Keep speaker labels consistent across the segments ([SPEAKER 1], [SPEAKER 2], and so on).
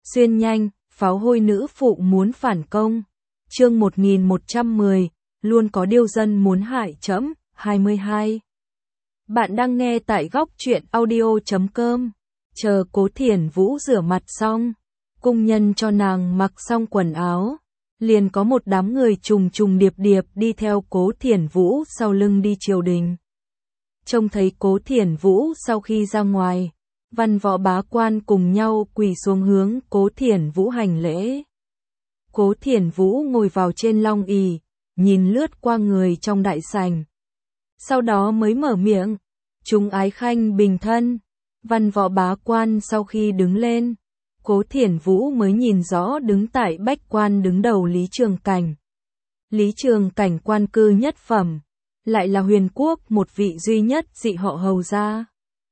[SPEAKER 1] Xuyên nhanh, pháo hôi nữ phụ muốn phản công. Chương 1110, luôn có điều dân muốn hại trẫm. 22. Bạn đang nghe tại góc truyện audio.com. Chờ Cố Thiển Vũ rửa mặt xong, cung nhân cho nàng mặc xong quần áo, liền có một đám người trùng trùng điệp điệp đi theo Cố Thiển Vũ sau lưng đi triều đình. Trông thấy Cố Thiển Vũ sau khi ra ngoài, văn võ bá quan cùng nhau quỳ xuống hướng Cố Thiển Vũ hành lễ. Cố Thiển Vũ ngồi vào trên long ỷ, nhìn lướt qua người trong đại sảnh. Sau đó mới mở miệng, chúng ái khanh bình thân. Văn võ bá quan sau khi đứng lên, Cố Thiển Vũ mới nhìn rõ đứng tại bách quan đứng đầu Lý Trường Cảnh. Lý Trường Cảnh quan cư nhất phẩm, lại là Huyền Quốc một vị duy nhất dị họ Hầu gia.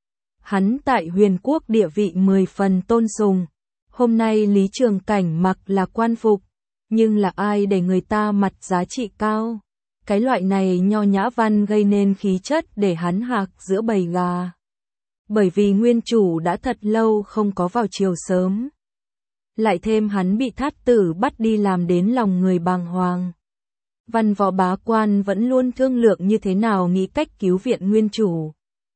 [SPEAKER 1] Hắn tại Huyền Quốc địa vị 10 phần tôn sùng. Hôm nay Lý Trường Cảnh mặc là quan phục, nhưng là ai để người ta mặt giá trị cao. Cái loại này nho nhã văn gây nên khí chất để hắn hạc giữa bầy gà. Bởi vì nguyên chủ đã thật lâu không có vào triều sớm. Lại thêm hắn bị thát tử bắt đi làm đến lòng người bàng hoàng. Văn võ bá quan vẫn luôn thương lượng như thế nào nghĩ cách cứu viện nguyên chủ.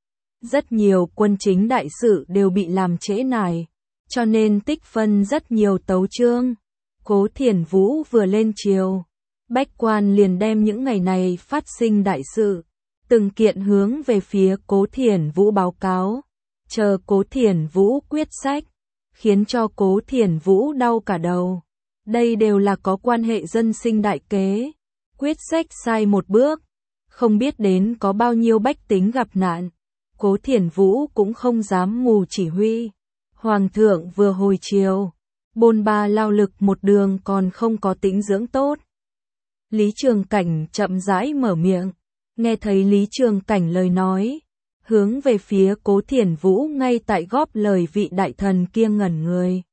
[SPEAKER 1] Rất nhiều quân chính đại sự đều bị làm trễ nải, cho nên tích phân rất nhiều tấu chương. Cố Thiển Vũ vừa lên triều, bách quan liền đem những ngày này phát sinh đại sự, từng kiện hướng về phía Cố Thiển Vũ báo cáo, chờ Cố Thiển Vũ quyết sách, khiến cho Cố Thiển Vũ đau cả đầu. Đây đều là có quan hệ dân sinh đại kế, quyết sách sai một bước, không biết đến có bao nhiêu bách tính gặp nạn. Cố Thiển Vũ cũng không dám mù chỉ huy. Hoàng thượng vừa hồi triều, bôn ba lao lực một đường còn không có tĩnh dưỡng tốt. Lý Trường Cảnh chậm rãi mở miệng, nghe thấy Lý Trường Cảnh lời nói, hướng về phía Cố Thiển Vũ ngay tại góp lời vị đại thần kia ngẩn người.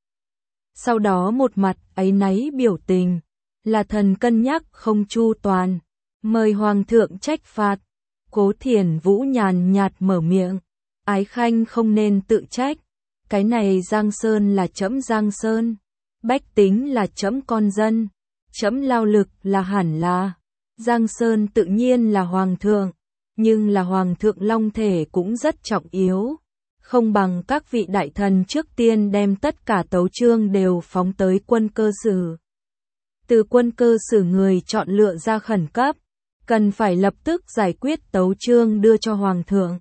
[SPEAKER 1] Sau đó một mặt áy náy biểu tình, là thần cân nhắc không chu toàn, mời Hoàng thượng trách phạt. Cố Thiển Vũ nhàn nhạt mở miệng, ái khanh không nên tự trách, cái này Giang Sơn là trẫm Giang Sơn, bách tính là trẫm con dân, trẫm lao lực là hẳn là, Giang Sơn tự nhiên là Hoàng thượng, nhưng là Hoàng thượng long thể cũng rất trọng yếu, không bằng các vị đại thần trước tiên đem tất cả tấu chương đều phóng tới quân cơ sử. Từ quân cơ sử người chọn lựa ra khẩn cấp, cần phải lập tức giải quyết tấu chương đưa cho Hoàng thượng.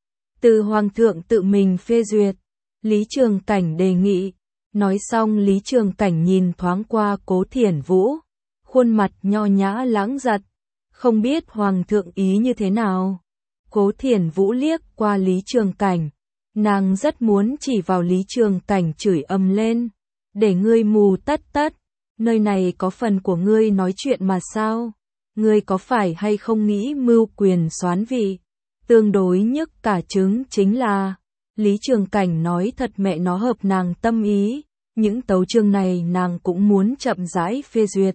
[SPEAKER 1] Từ Hoàng thượng tự mình phê duyệt, Lý Trường Cảnh đề nghị. Nói xong Lý Trường Cảnh nhìn thoáng qua Cố Thiển Vũ, khuôn mặt nho nhã lãng giật, không biết Hoàng thượng ý như thế nào. Cố Thiển Vũ liếc qua Lý Trường Cảnh, nàng rất muốn chỉ vào Lý Trường Cảnh chửi ầm lên, để ngươi mù tất tất, nơi này có phần của ngươi nói chuyện mà sao? Ngươi có phải hay không nghĩ mưu quyền soán vị? Tương đối nhức cả trứng chính là, Lý Trường Cảnh nói thật mẹ nó hợp nàng tâm ý, những tấu chương này nàng cũng muốn chậm rãi phê duyệt.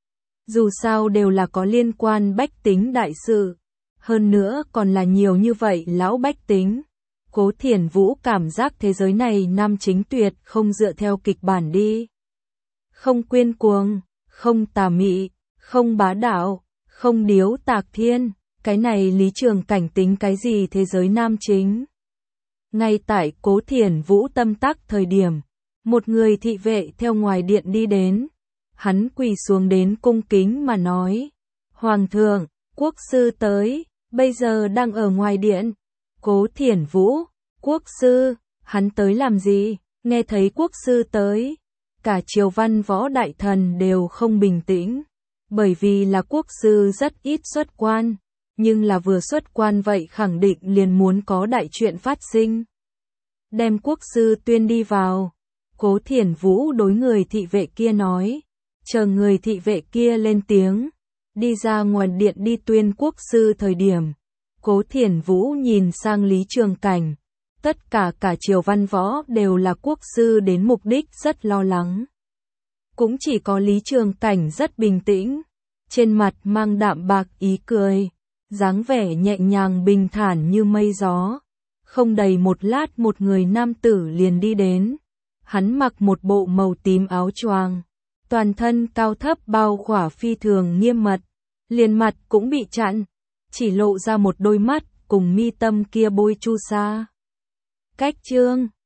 [SPEAKER 1] Dù sao đều là có liên quan bách tính đại sự, hơn nữa còn là nhiều như vậy lão bách tính. Cố Thiển Vũ cảm giác thế giới này nam chính tuyệt không dựa theo kịch bản đi. Không quyên cuồng, không tà mị, không bá đạo, không điếu tạc thiên, cái này Lý Trường Cảnh tính cái gì thế giới nam chính. Ngay tại Cố Thiển Vũ tâm tắc thời điểm, một người thị vệ theo ngoài điện đi đến, hắn quỳ xuống đến cung kính mà nói, Hoàng thượng, quốc sư tới, bây giờ đang ở ngoài điện. Cố Thiển Vũ, quốc sư, hắn tới làm gì? Nghe thấy quốc sư tới, cả triều văn võ đại thần đều không bình tĩnh, bởi vì là quốc sư rất ít xuất quan, nhưng là vừa xuất quan vậy khẳng định liền muốn có đại chuyện phát sinh. Đem quốc sư tuyên đi vào. Cố Thiển Vũ đối người thị vệ kia nói, chờ người thị vệ kia lên tiếng, đi ra ngoài điện đi tuyên quốc sư thời điểm. Cố Thiển Vũ nhìn sang Lý Trường Cảnh, tất cả triều văn võ đều là quốc sư đến mục đích rất lo lắng. Cũng chỉ có Lý Trường Cảnh rất bình tĩnh, trên mặt mang đạm bạc ý cười, dáng vẻ nhẹ nhàng bình thản như mây gió. Không đầy một lát một người nam tử liền đi đến. Hắn mặc một bộ màu tím áo choàng, toàn thân cao thấp bao khỏa phi thường nghiêm mật, liền mặt cũng bị chặn, chỉ lộ ra một đôi mắt cùng mi tâm kia bôi chu sa. Cách chương